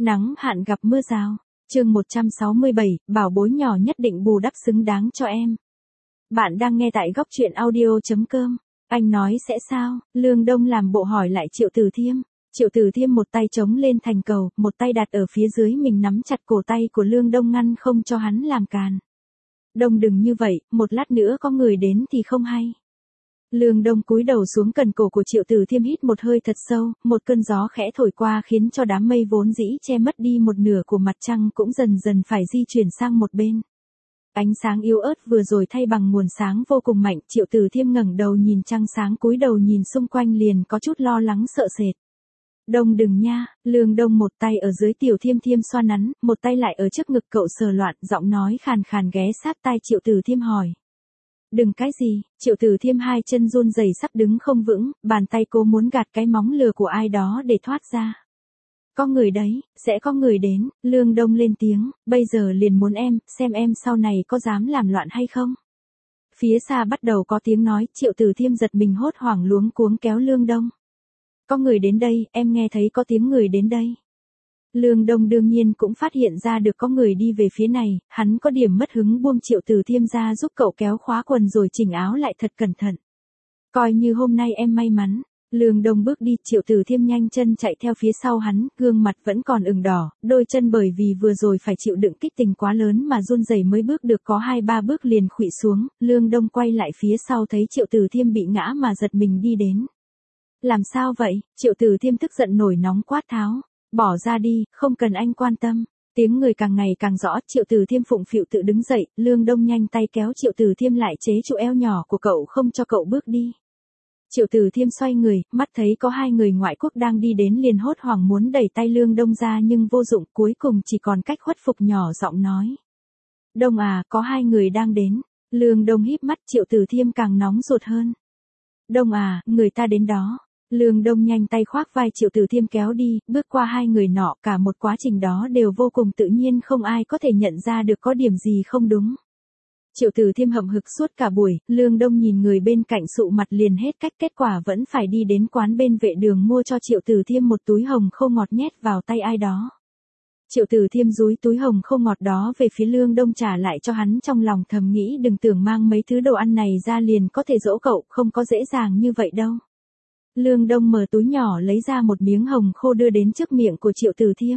Nắng hạn gặp mưa rào. Chương 167, bảo bối nhỏ nhất định bù đắp xứng đáng cho em. Bạn đang nghe tại góc truyện audio.com. Anh nói sẽ sao? Lương Đông làm bộ hỏi lại Triệu Tử Thiêm. Triệu Tử Thiêm một tay chống lên thành cầu, một tay đặt ở phía dưới mình nắm chặt cổ tay của Lương Đông ngăn không cho hắn làm càn. Đông đừng như vậy, một lát nữa có người đến thì không hay. Lương Đông cúi đầu xuống cần cổ của Triệu Tử Thiêm hít một hơi thật sâu, một cơn gió khẽ thổi qua khiến cho đám mây vốn dĩ che mất đi một nửa của mặt trăng cũng dần dần phải di chuyển sang một bên. Ánh sáng yếu ớt vừa rồi thay bằng nguồn sáng vô cùng mạnh, Triệu Tử Thiêm ngẩng đầu nhìn trăng sáng cúi đầu nhìn xung quanh liền có chút lo lắng sợ sệt. Đông đừng nha, Lương Đông một tay ở dưới Tiểu Thiêm Thiêm xoa nắn, một tay lại ở trước ngực cậu sờ loạn, giọng nói khàn khàn ghé sát tai Triệu Tử Thiêm hỏi. Đừng cái gì, Triệu Tử Thiêm hai chân run rẩy sắp đứng không vững, bàn tay cố muốn gạt cái móng lừa của ai đó để thoát ra. Có người đấy, sẽ có người đến, Lương Đông lên tiếng, bây giờ liền muốn xem em sau này có dám làm loạn hay không. Phía xa bắt đầu có tiếng nói, Triệu Tử Thiêm giật mình hốt hoảng luống cuống kéo Lương Đông. Có người đến đây, em nghe thấy có tiếng người đến đây. Lương Đông đương nhiên cũng phát hiện ra được có người đi về phía này, hắn có điểm mất hứng buông Triệu Tử Thiêm ra giúp cậu kéo khóa quần rồi chỉnh áo lại thật cẩn thận. Coi như hôm nay em may mắn. Lương Đông bước đi, Triệu Tử Thiêm nhanh chân chạy theo phía sau hắn, gương mặt vẫn còn ửng đỏ, đôi chân bởi vì vừa rồi phải chịu đựng kích tình quá lớn mà run rẩy mới bước được có 2-3 bước liền khuỵu xuống, Lương Đông quay lại phía sau thấy Triệu Tử Thiêm bị ngã mà giật mình đi đến. Làm sao vậy? Triệu Tử Thiêm tức giận nổi nóng quát tháo. Bỏ ra đi, không cần anh quan tâm. Tiếng người càng ngày càng rõ, Triệu Tử Thiêm phụng phịu tự đứng dậy, Lương Đông nhanh tay kéo Triệu Tử Thiêm lại chế trụ eo nhỏ của cậu không cho cậu bước đi. Triệu Tử Thiêm xoay người, mắt thấy có hai người ngoại quốc đang đi đến liền hốt hoảng muốn đẩy tay Lương Đông ra nhưng vô dụng, cuối cùng chỉ còn cách khuất phục nhỏ giọng nói. Đông à, có hai người đang đến. Lương Đông híp mắt, Triệu Tử Thiêm càng nóng ruột hơn. Đông à, người ta đến đó. Lương Đông nhanh tay khoác vai Triệu Tử Thiêm kéo đi, bước qua hai người nọ, cả một quá trình đó đều vô cùng tự nhiên, không ai có thể nhận ra được có điểm gì không đúng. Triệu Tử Thiêm hậm hực suốt cả buổi, Lương Đông nhìn người bên cạnh sụ mặt liền hết cách, kết quả vẫn phải đi đến quán bên vệ đường mua cho Triệu Tử Thiêm một túi hồng khô ngọt nhét vào tay ai đó. Triệu Tử Thiêm dúi túi hồng khô ngọt đó về phía Lương Đông trả lại cho hắn, trong lòng thầm nghĩ đừng tưởng mang mấy thứ đồ ăn này ra liền có thể dỗ cậu, không có dễ dàng như vậy đâu. Lương Đông mở túi nhỏ lấy ra một miếng hồng khô đưa đến trước miệng của Triệu Tử Thiêm.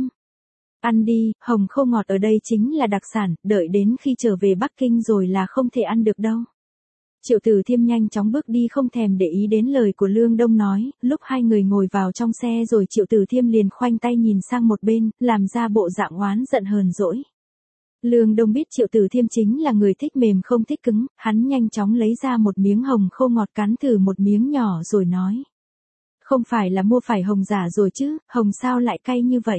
Ăn đi, hồng khô ngọt ở đây chính là đặc sản, đợi đến khi trở về Bắc Kinh rồi là không thể ăn được đâu. Triệu Tử Thiêm nhanh chóng bước đi không thèm để ý đến lời của Lương Đông nói, lúc hai người ngồi vào trong xe rồi Triệu Tử Thiêm liền khoanh tay nhìn sang một bên, làm ra bộ dạng oán giận hờn dỗi. Lương Đông biết Triệu Tử Thiêm chính là người thích mềm không thích cứng, hắn nhanh chóng lấy ra một miếng hồng khô ngọt cắn thử một miếng nhỏ rồi nói. Không phải là mua phải hồng giả rồi chứ, hồng sao lại cay như vậy?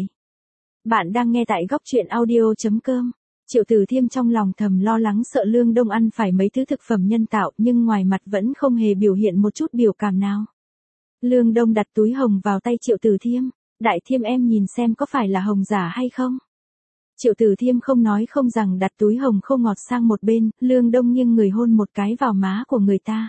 Bạn đang nghe tại góc truyện audio.com. Triệu Tử Thiêm trong lòng thầm lo lắng sợ Lương Đông ăn phải mấy thứ thực phẩm nhân tạo nhưng ngoài mặt vẫn không hề biểu hiện một chút biểu cảm nào. Lương Đông đặt túi hồng vào tay Triệu Tử Thiêm. Đại Thiêm em nhìn xem có phải là hồng giả hay không? Triệu Tử Thiêm không nói không rằng đặt túi hồng khô ngọt sang một bên, Lương Đông nghiêng người hôn một cái vào má của người ta.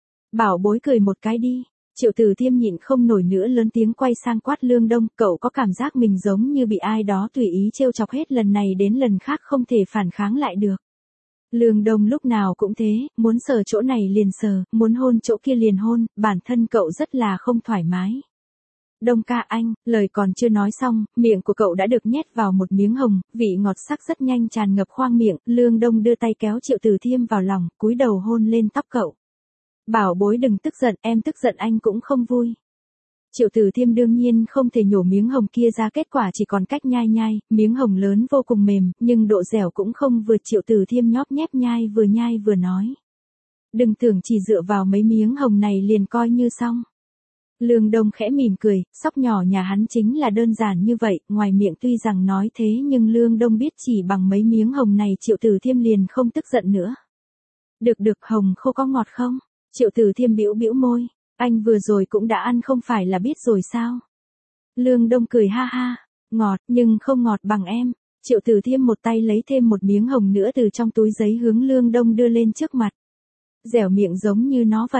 Bảo bối cười một cái đi. Triệu Tử Thiêm nhịn không nổi nữa lớn tiếng quay sang quát Lương Đông, cậu có cảm giác mình giống như bị ai đó tùy ý trêu chọc hết lần này đến lần khác không thể phản kháng lại được. Lương Đông lúc nào cũng thế, muốn sờ chỗ này liền sờ, muốn hôn chỗ kia liền hôn, bản thân cậu rất là không thoải mái. Đông ca anh, lời còn chưa nói xong, miệng của cậu đã được nhét vào một miếng hồng, vị ngọt sắc rất nhanh tràn ngập khoang miệng, Lương Đông đưa tay kéo Triệu Tử Thiêm vào lòng, cúi đầu hôn lên tóc cậu. Bảo bối đừng tức giận, em tức giận anh cũng không vui. Triệu Tử Thiêm đương nhiên không thể nhổ miếng hồng kia ra, kết quả chỉ còn cách nhai nhai, miếng hồng lớn vô cùng mềm, nhưng độ dẻo cũng không vượt. Triệu Tử Thiêm nhóp nhép nhai vừa nói. Đừng tưởng chỉ dựa vào mấy miếng hồng này liền coi như xong. Lương Đông khẽ mỉm cười, sóc nhỏ nhà hắn chính là đơn giản như vậy, ngoài miệng tuy rằng nói thế nhưng Lương Đông biết chỉ bằng mấy miếng hồng này Triệu Tử Thiêm liền không tức giận nữa. Được hồng khô có ngọt không? Triệu Tử Thiêm bĩu môi, anh vừa rồi cũng đã ăn không phải là biết rồi sao? Lương Đông cười ha ha, ngọt nhưng không ngọt bằng em. Triệu Tử Thiêm một tay lấy thêm một miếng hồng nữa từ trong túi giấy hướng Lương Đông đưa lên trước mặt. Dẻo miệng giống như nó vậy.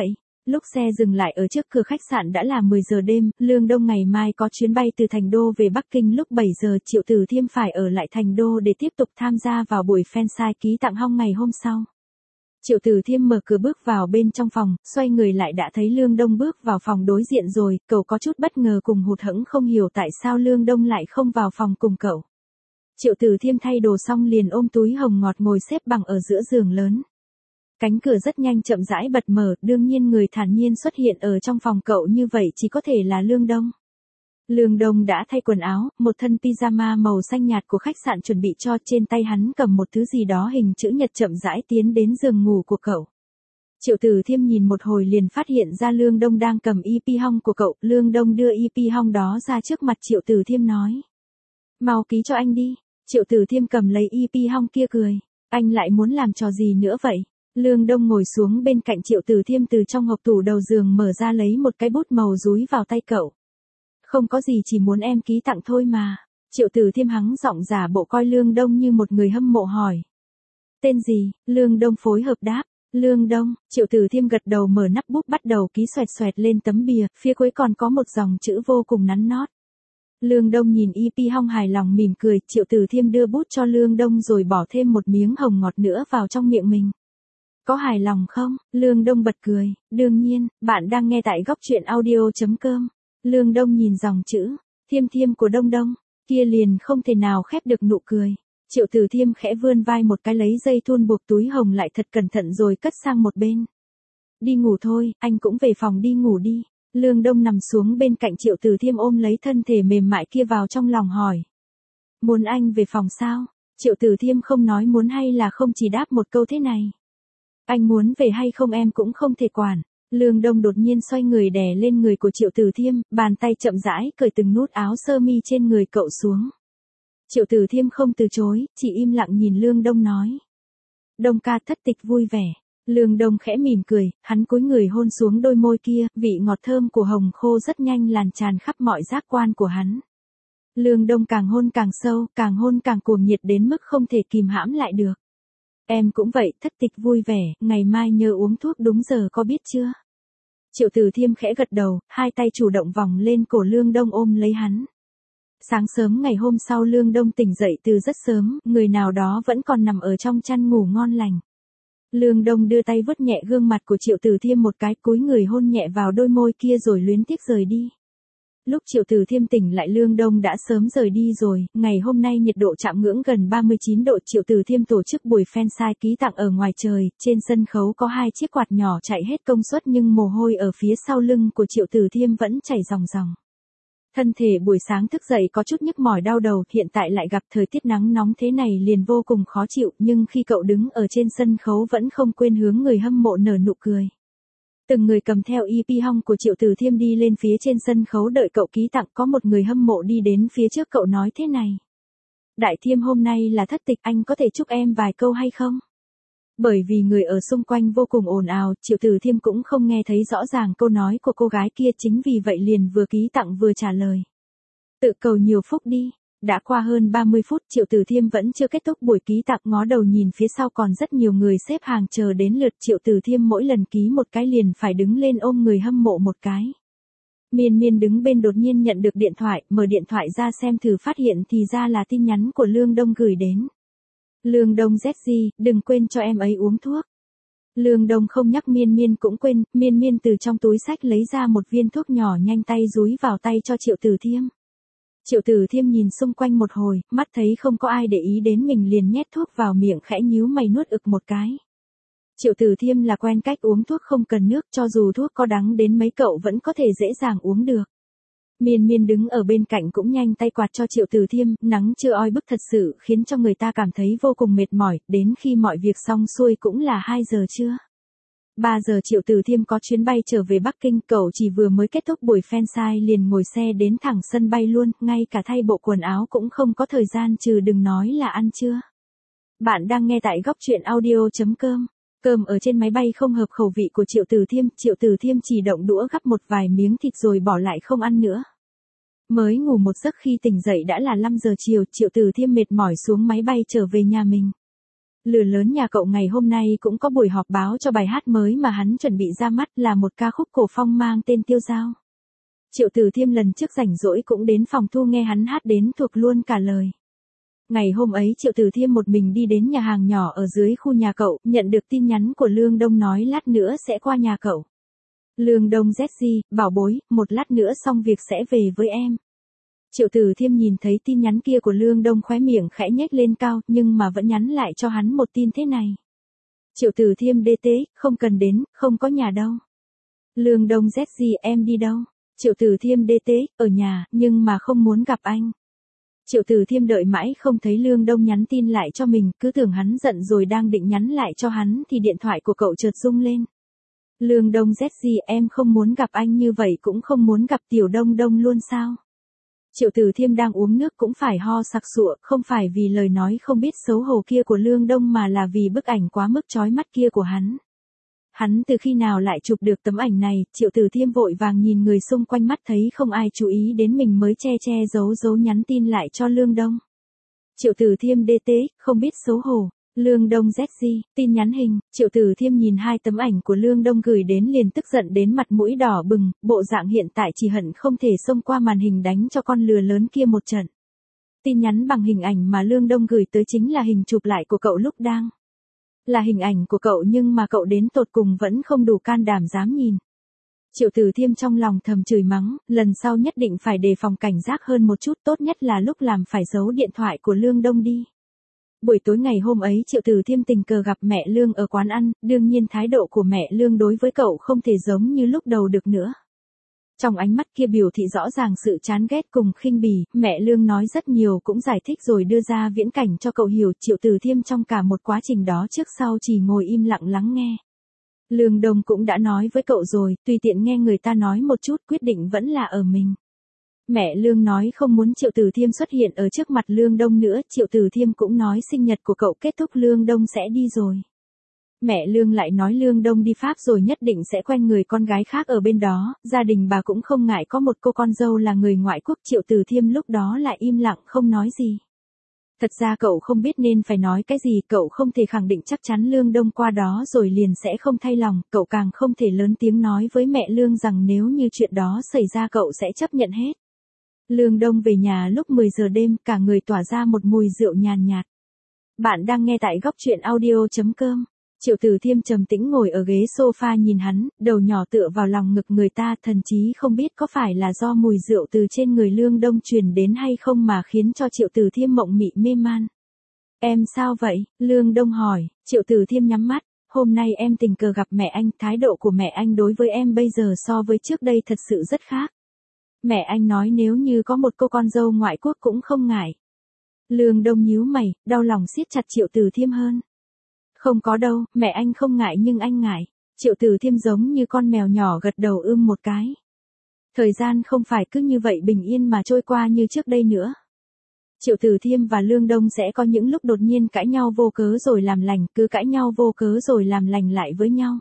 Lúc xe dừng lại ở trước cửa khách sạn đã là 10 giờ đêm, Lương Đông ngày mai có chuyến bay từ Thành Đô về Bắc Kinh lúc 7 giờ, Triệu Tử Thiêm phải ở lại Thành Đô để tiếp tục tham gia vào buổi fansite ký tặng Hong ngày hôm sau. Triệu Tử Thiêm mở cửa bước vào bên trong phòng, xoay người lại đã thấy Lương Đông bước vào phòng đối diện rồi, cậu có chút bất ngờ cùng hụt hẫng không hiểu tại sao Lương Đông lại không vào phòng cùng cậu. Triệu Tử Thiêm thay đồ xong liền ôm túi hồng ngọt ngồi xếp bằng ở giữa giường lớn. Cánh cửa rất nhanh chậm rãi bật mở, đương nhiên người thản nhiên xuất hiện ở trong phòng cậu như vậy chỉ có thể là Lương Đông. Lương Đông đã thay quần áo, một thân pyjama màu xanh nhạt của khách sạn chuẩn bị cho, trên tay hắn cầm một thứ gì đó hình chữ nhật chậm rãi tiến đến giường ngủ của cậu. Triệu Tử Thiêm nhìn một hồi liền phát hiện ra Lương Đông đang cầm EP Hong của cậu, Lương Đông đưa EP Hong đó ra trước mặt Triệu Tử Thiêm nói. Mau ký cho anh đi. Triệu Tử Thiêm cầm lấy EP Hong kia cười. Anh lại muốn làm trò gì nữa vậy? Lương Đông ngồi xuống bên cạnh Triệu Tử Thiêm từ trong hộp tủ đầu giường mở ra lấy một cái bút màu dúi vào tay cậu. Không có gì, chỉ muốn em ký tặng thôi mà. Triệu Tử Thiêm hắng giọng giả bộ coi Lương Đông như một người hâm mộ hỏi. Tên gì? Lương Đông phối hợp đáp. Lương Đông. Triệu Tử Thiêm gật đầu mở nắp bút bắt đầu ký xoẹt xoẹt lên tấm bìa, phía cuối còn có một dòng chữ vô cùng nắn nót. Lương Đông nhìn EP Hong hài lòng mỉm cười, Triệu Tử Thiêm đưa bút cho Lương Đông rồi bỏ thêm một miếng hồng ngọt nữa vào trong miệng mình. Có hài lòng không? Lương Đông bật cười. Đương nhiên, bạn đang nghe tại góc truyện audio.com. Lương Đông nhìn dòng chữ Thiêm Thiêm của Đông Đông, kia liền không thể nào khép được nụ cười. Triệu Tử Thiêm khẽ vươn vai một cái lấy dây thun buộc túi hồng lại thật cẩn thận rồi cất sang một bên. Đi ngủ thôi, anh cũng về phòng đi ngủ đi. Lương Đông nằm xuống bên cạnh Triệu Tử Thiêm ôm lấy thân thể mềm mại kia vào trong lòng hỏi. Muốn anh về phòng sao? Triệu Tử Thiêm không nói muốn hay là không, chỉ đáp một câu thế này. Anh muốn về hay không em cũng không thể quản. Lương Đông đột nhiên xoay người đè lên người của Triệu Tử Thiêm, bàn tay chậm rãi cởi từng nút áo sơ mi trên người cậu xuống. Triệu Tử Thiêm không từ chối, chỉ im lặng nhìn Lương Đông nói. Đông ca thất tịch vui vẻ. Lương Đông khẽ mỉm cười, hắn cúi người hôn xuống đôi môi kia, vị ngọt thơm của hồng khô rất nhanh lan tràn khắp mọi giác quan của hắn. Lương Đông càng hôn càng sâu, càng hôn càng cuồng nhiệt đến mức không thể kìm hãm lại được. Em cũng vậy, thất tịch vui vẻ, ngày mai nhớ uống thuốc đúng giờ có biết chưa? Triệu Tử Thiêm khẽ gật đầu, hai tay chủ động vòng lên cổ Lương Đông ôm lấy hắn. Sáng sớm ngày hôm sau Lương Đông tỉnh dậy từ rất sớm, người nào đó vẫn còn nằm ở trong chăn ngủ ngon lành. Lương Đông đưa tay vuốt nhẹ gương mặt của Triệu Tử Thiêm một cái, cúi người hôn nhẹ vào đôi môi kia rồi luyến tiếc rời đi. Lúc Triệu Tử Thiêm tỉnh lại Lương Đông đã sớm rời đi rồi, ngày hôm nay nhiệt độ chạm ngưỡng gần 39 độ. Triệu Tử Thiêm tổ chức buổi fansite ký tặng ở ngoài trời, trên sân khấu có 2 chiếc quạt nhỏ chạy hết công suất nhưng mồ hôi ở phía sau lưng của Triệu Tử Thiêm vẫn chảy ròng ròng. Thân thể buổi sáng thức dậy có chút nhức mỏi đau đầu, hiện tại lại gặp thời tiết nắng nóng thế này liền vô cùng khó chịu, nhưng khi cậu đứng ở trên sân khấu vẫn không quên hướng người hâm mộ nở nụ cười. Từng người cầm theo EP Hong của Triệu Tử Thiêm đi lên phía trên sân khấu đợi cậu ký tặng, có một người hâm mộ đi đến phía trước cậu nói thế này. Đại Thiêm hôm nay là thất tịch, anh có thể chúc em vài câu hay không? Bởi vì người ở xung quanh vô cùng ồn ào, Triệu Tử Thiêm cũng không nghe thấy rõ ràng câu nói của cô gái kia, chính vì vậy liền vừa ký tặng vừa trả lời. Tự cầu nhiều phúc đi. Đã qua hơn 30 phút Triệu Tử Thiêm vẫn chưa kết thúc buổi ký tặng, ngó đầu nhìn phía sau còn rất nhiều người xếp hàng chờ đến lượt. Triệu Tử Thiêm mỗi lần ký một cái liền phải đứng lên ôm người hâm mộ một cái. Miên Miên đứng bên đột nhiên nhận được điện thoại, mở điện thoại ra xem thử phát hiện thì ra là tin nhắn của Lương Đông gửi đến. Lương Đông ZG, đừng quên cho em ấy uống thuốc. Lương Đông không nhắc Miên Miên cũng quên, Miên Miên từ trong túi xách lấy ra một viên thuốc nhỏ nhanh tay dúi vào tay cho Triệu Tử Thiêm. Triệu Tử Thiêm nhìn xung quanh một hồi, mắt thấy không có ai để ý đến mình liền nhét thuốc vào miệng khẽ nhíu mày nuốt ực một cái. Triệu Tử Thiêm là quen cách uống thuốc không cần nước, cho dù thuốc có đắng đến mấy cậu vẫn có thể dễ dàng uống được. Miên Miên đứng ở bên cạnh cũng nhanh tay quạt cho Triệu Tử Thiêm, nắng chưa oi bức thật sự khiến cho người ta cảm thấy vô cùng mệt mỏi, đến khi mọi việc xong xuôi cũng là 2 giờ trưa. 3 giờ Triệu Tử Thiêm có chuyến bay trở về Bắc Kinh, cậu chỉ vừa mới kết thúc buổi fansite liền ngồi xe đến thẳng sân bay luôn, ngay cả thay bộ quần áo cũng không có thời gian, trừ đừng nói là ăn trưa. Bạn đang nghe tại góc truyện audio.com. Cơm ở trên máy bay không hợp khẩu vị của Triệu Tử Thiêm chỉ động đũa gắp một vài miếng thịt rồi bỏ lại không ăn nữa. Mới ngủ một giấc khi tỉnh dậy đã là 5 giờ chiều, Triệu Tử Thiêm mệt mỏi xuống máy bay trở về nhà mình. Lửa lớn nhà cậu ngày hôm nay cũng có buổi họp báo cho bài hát mới mà hắn chuẩn bị ra mắt, là một ca khúc cổ phong mang tên Tiêu Dao. Triệu Từ Thiêm lần trước rảnh rỗi cũng đến phòng thu nghe hắn hát đến thuộc luôn cả lời. Ngày hôm ấy Triệu Từ Thiêm một mình đi đến nhà hàng nhỏ ở dưới khu nhà cậu, nhận được tin nhắn của Lương Đông nói lát nữa sẽ qua nhà cậu. Lương Đông ZG, bảo bối, một lát nữa xong việc sẽ về với em. Triệu Từ Thiêm nhìn thấy tin nhắn kia của Lương Đông khóe miệng khẽ nhếch lên cao, nhưng mà vẫn nhắn lại cho hắn một tin thế này. Triệu Từ Thiêm DT, không cần đến, không có nhà đâu. Lương Đông ZG, em đi đâu? Triệu Từ Thiêm DT, ở nhà, nhưng mà không muốn gặp anh. Triệu Từ Thiêm đợi mãi không thấy Lương Đông nhắn tin lại cho mình, cứ tưởng hắn giận rồi đang định nhắn lại cho hắn thì điện thoại của cậu chợt rung lên. Lương Đông ZG, em không muốn gặp anh như vậy cũng không muốn gặp Tiểu Đông Đông luôn sao? Triệu Từ Thiêm đang uống nước cũng phải ho sặc sụa, không phải vì lời nói không biết xấu hổ kia của Lương Đông mà là vì bức ảnh quá mức chói mắt kia của hắn. Hắn từ khi nào lại chụp được tấm ảnh này? Triệu Từ Thiêm vội vàng nhìn người xung quanh, mắt thấy không ai chú ý đến mình mới che giấu nhắn tin lại cho Lương Đông. Triệu Từ Thiêm DT, không biết xấu hổ. Lương Đông ZG, tin nhắn hình. Triệu Từ Thiêm nhìn hai tấm ảnh của Lương Đông gửi đến liền tức giận đến mặt mũi đỏ bừng, bộ dạng hiện tại chỉ hận không thể xông qua màn hình đánh cho con lừa lớn kia một trận. Tin nhắn bằng hình ảnh mà Lương Đông gửi tới chính là hình chụp lại của cậu lúc đang. Là hình ảnh của cậu nhưng mà cậu đến tột cùng vẫn không đủ can đảm dám nhìn. Triệu Từ Thiêm trong lòng thầm chửi mắng, lần sau nhất định phải đề phòng cảnh giác hơn một chút, tốt nhất là lúc làm phải giấu điện thoại của Lương Đông đi. Buổi tối ngày hôm ấy Triệu Từ Thiêm tình cờ gặp mẹ Lương ở quán ăn, đương nhiên thái độ của mẹ Lương đối với cậu không thể giống như lúc đầu được nữa. Trong ánh mắt kia biểu thị rõ ràng sự chán ghét cùng khinh bỉ, mẹ Lương nói rất nhiều cũng giải thích rồi đưa ra viễn cảnh cho cậu hiểu. Triệu Từ Thiêm trong cả một quá trình đó trước sau chỉ ngồi im lặng lắng nghe. Lương Đông cũng đã nói với cậu rồi, tùy tiện nghe người ta nói một chút, quyết định vẫn là ở mình. Mẹ Lương nói không muốn Triệu Từ Thiêm xuất hiện ở trước mặt Lương Đông nữa, Triệu Từ Thiêm cũng nói sinh nhật của cậu kết thúc Lương Đông sẽ đi rồi. Mẹ Lương lại nói Lương Đông đi Pháp rồi nhất định sẽ quen người con gái khác ở bên đó, gia đình bà cũng không ngại có một cô con dâu là người ngoại quốc. Triệu Từ Thiêm lúc đó lại im lặng không nói gì. Thật ra cậu không biết nên phải nói cái gì, cậu không thể khẳng định chắc chắn Lương Đông qua đó rồi liền sẽ không thay lòng, cậu càng không thể lớn tiếng nói với mẹ Lương rằng nếu như chuyện đó xảy ra cậu sẽ chấp nhận hết. Lương Đông về nhà lúc 10 giờ đêm, cả người tỏa ra một mùi rượu nhàn nhạt. Bạn đang nghe tại góc truyện audio.com. Triệu Từ Thiêm trầm tĩnh ngồi ở ghế sofa nhìn hắn, đầu nhỏ tựa vào lòng ngực người ta, thần chí không biết có phải là do mùi rượu từ trên người Lương Đông truyền đến hay không mà khiến cho Triệu Từ Thiêm mộng mị mê man. Em sao vậy? Lương Đông hỏi. Triệu Từ Thiêm nhắm mắt. Hôm nay em tình cờ gặp mẹ anh, thái độ của mẹ anh đối với em bây giờ so với trước đây thật sự rất khác. Mẹ anh nói nếu như có một cô con dâu ngoại quốc cũng không ngại. Lương Đông nhíu mày, đau lòng siết chặt Triệu Từ Thiêm hơn. Không có đâu, mẹ anh không ngại nhưng anh ngại. Triệu Từ Thiêm giống như con mèo nhỏ gật đầu một cái. Thời gian không phải cứ như vậy bình yên mà trôi qua như trước đây nữa. Triệu Từ Thiêm và Lương Đông sẽ có những lúc đột nhiên cãi nhau vô cớ rồi làm lành, cứ cãi nhau vô cớ rồi làm lành lại với nhau.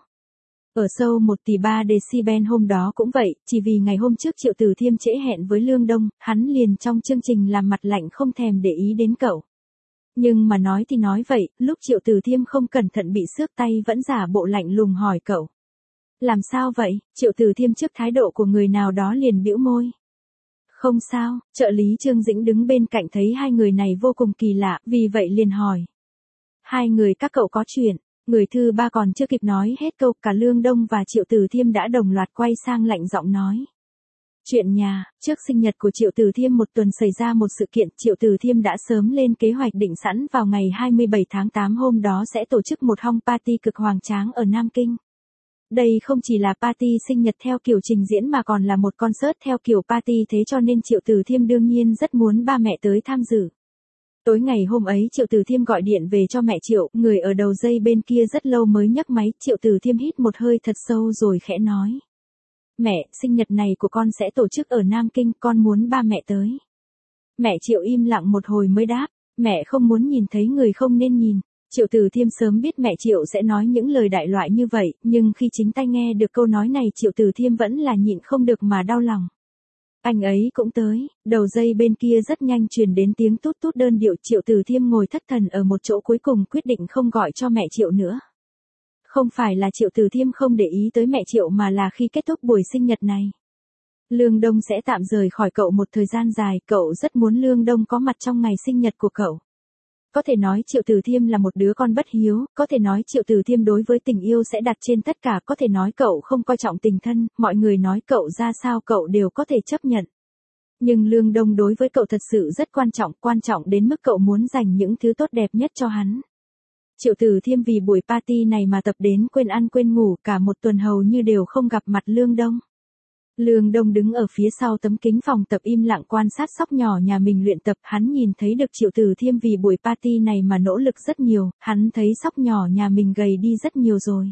Ở show 1 tỷ 3 decibel hôm đó cũng vậy, chỉ vì ngày hôm trước Triệu Từ Thiêm trễ hẹn với Lương Đông, hắn liền trong chương trình làm mặt lạnh không thèm để ý đến cậu. Nhưng mà nói thì nói vậy, lúc Triệu Từ Thiêm không cẩn thận bị xước tay vẫn giả bộ lạnh lùng hỏi cậu. Làm sao vậy? Triệu Từ Thiêm trước thái độ của người nào đó liền bĩu môi. Không sao, trợ lý Trương Dĩnh đứng bên cạnh thấy hai người này vô cùng kỳ lạ, vì vậy liền hỏi. Hai người các cậu có chuyện. Người thứ ba còn chưa kịp nói hết câu, cả Lương Đông và Triệu Từ Thiêm đã đồng loạt quay sang lạnh giọng nói. Chuyện nhà, trước sinh nhật của Triệu Từ Thiêm một tuần xảy ra một sự kiện, Triệu Từ Thiêm đã sớm lên kế hoạch định sẵn vào ngày 27 tháng 8 hôm đó sẽ tổ chức một hong party cực hoành tráng ở Nam Kinh. Đây không chỉ là party sinh nhật theo kiểu trình diễn mà còn là một concert theo kiểu party, thế cho nên Triệu Từ Thiêm đương nhiên rất muốn ba mẹ tới tham dự. Tối ngày hôm ấy Triệu Từ Thiêm gọi điện về cho mẹ Triệu, người ở đầu dây bên kia rất lâu mới nhấc máy. Triệu Từ Thiêm hít một hơi thật sâu rồi khẽ nói. Mẹ, sinh nhật này của con sẽ tổ chức ở Nam Kinh, con muốn ba mẹ tới. Mẹ Triệu im lặng một hồi mới đáp, mẹ không muốn nhìn thấy người không nên nhìn. Triệu Từ Thiêm sớm biết mẹ Triệu sẽ nói những lời đại loại như vậy, nhưng khi chính tay nghe được câu nói này Triệu Từ Thiêm vẫn là nhịn không được mà đau lòng. Anh ấy cũng tới, đầu dây bên kia rất nhanh truyền đến tiếng tút tút đơn điệu. Triệu Từ Thiêm ngồi thất thần ở một chỗ, cuối cùng quyết định không gọi cho mẹ Triệu nữa. Không phải là Triệu Từ Thiêm không để ý tới mẹ Triệu, mà là khi kết thúc buổi sinh nhật này, Lương Đông sẽ tạm rời khỏi cậu một thời gian dài, cậu rất muốn Lương Đông có mặt trong ngày sinh nhật của cậu. Có thể nói Triệu Từ Thiêm là một đứa con bất hiếu, có thể nói Triệu Từ Thiêm đối với tình yêu sẽ đặt trên tất cả, có thể nói cậu không coi trọng tình thân, mọi người nói cậu ra sao cậu đều có thể chấp nhận. Nhưng Lương Đông đối với cậu thật sự rất quan trọng đến mức cậu muốn dành những thứ tốt đẹp nhất cho hắn. Triệu Từ Thiêm vì buổi party này mà tập đến quên ăn quên ngủ, cả một tuần hầu như đều không gặp mặt Lương Đông. Lương Đông đứng ở phía sau tấm kính phòng tập im lặng quan sát sóc nhỏ nhà mình luyện tập, hắn nhìn thấy được Triệu Từ Thiêm vì buổi party này mà nỗ lực rất nhiều, hắn thấy sóc nhỏ nhà mình gầy đi rất nhiều rồi.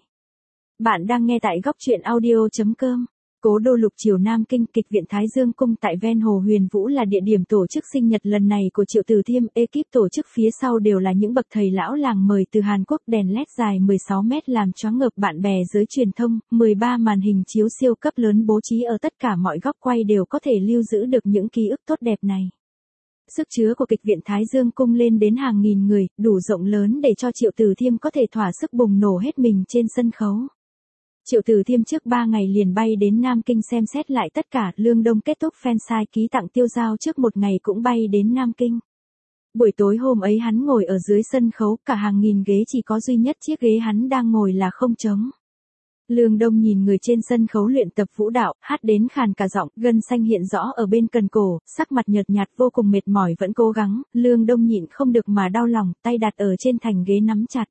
Bạn đang nghe tại góc truyện audio.com. Cố Đô Lục Triều Nam Kinh, kịch viện Thái Dương Cung tại ven hồ Huyền Vũ là địa điểm tổ chức sinh nhật lần này của Triệu Từ Thiêm. Ekip tổ chức phía sau đều là những bậc thầy lão làng mời từ Hàn Quốc, đèn LED dài 16 mét làm choáng ngợp bạn bè giới truyền thông, 13 màn hình chiếu siêu cấp lớn bố trí ở tất cả mọi góc quay đều có thể lưu giữ được những ký ức tốt đẹp này. Sức chứa của kịch viện Thái Dương Cung lên đến hàng nghìn người, đủ rộng lớn để cho Triệu Từ Thiêm có thể thỏa sức bùng nổ hết mình trên sân khấu. Triệu Từ Thiêm trước 3 ngày liền bay đến Nam Kinh xem xét lại tất cả. Lương Đông kết thúc fansite ký tặng tiêu dao trước một ngày cũng bay đến Nam Kinh. Buổi tối hôm ấy hắn ngồi ở dưới sân khấu, cả hàng nghìn ghế chỉ có duy nhất chiếc ghế hắn đang ngồi là không trống. Lương Đông nhìn người trên sân khấu luyện tập vũ đạo, hát đến khàn cả giọng, gân xanh hiện rõ ở bên cần cổ, sắc mặt nhợt nhạt vô cùng mệt mỏi vẫn cố gắng. Lương Đông nhịn không được mà đau lòng, tay đặt ở trên thành ghế nắm chặt.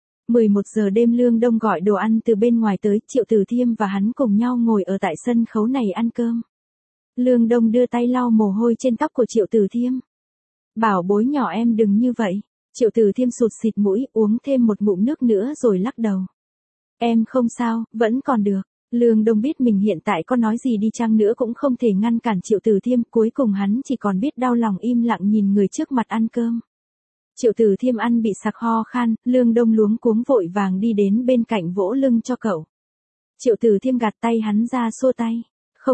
11 giờ đêm Lương Đông gọi đồ ăn từ bên ngoài tới, Triệu Từ Thiêm và hắn cùng nhau ngồi ở tại sân khấu này ăn cơm. Lương Đông đưa tay lau mồ hôi trên tóc của Triệu Từ Thiêm. Bảo bối nhỏ em đừng như vậy. Triệu Từ Thiêm sụt xịt mũi, uống thêm một ngụm nước nữa rồi lắc đầu. Em không sao, vẫn còn được. Lương Đông biết mình hiện tại có nói gì đi chăng nữa cũng không thể ngăn cản Triệu Từ Thiêm, cuối cùng hắn chỉ còn biết đau lòng im lặng nhìn người trước mặt ăn cơm. Triệu Từ Thiêm ăn bị sặc ho khan, Lương Đông luống cuống vội vàng đi đến bên cạnh vỗ lưng cho cậu. Triệu Từ Thiêm gạt tay hắn ra xua tay.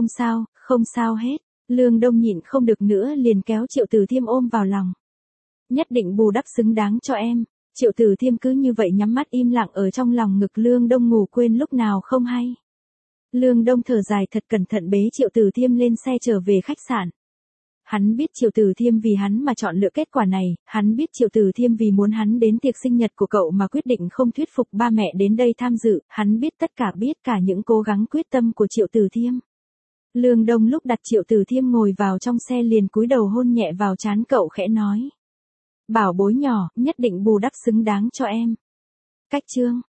Không sao hết. Lương Đông nhịn không được nữa liền kéo Triệu Từ Thiêm ôm vào lòng. Nhất định bù đắp xứng đáng cho em. Triệu Từ Thiêm cứ như vậy nhắm mắt im lặng ở trong lòng ngực Lương Đông ngủ quên lúc nào không hay. Lương Đông thở dài thật cẩn thận bế Triệu Từ Thiêm lên xe trở về khách sạn. Hắn biết Triệu Từ Thiêm vì hắn mà chọn lựa kết quả này, hắn biết Triệu Từ Thiêm vì muốn hắn đến tiệc sinh nhật của cậu mà quyết định không thuyết phục ba mẹ đến đây tham dự, hắn biết cả những cố gắng quyết tâm của Triệu Từ Thiêm. Lương Đông lúc đặt Triệu Từ Thiêm ngồi vào trong xe liền cúi đầu hôn nhẹ vào trán cậu khẽ nói. Bảo bối nhỏ, nhất định bù đắp xứng đáng cho em. Cách chương.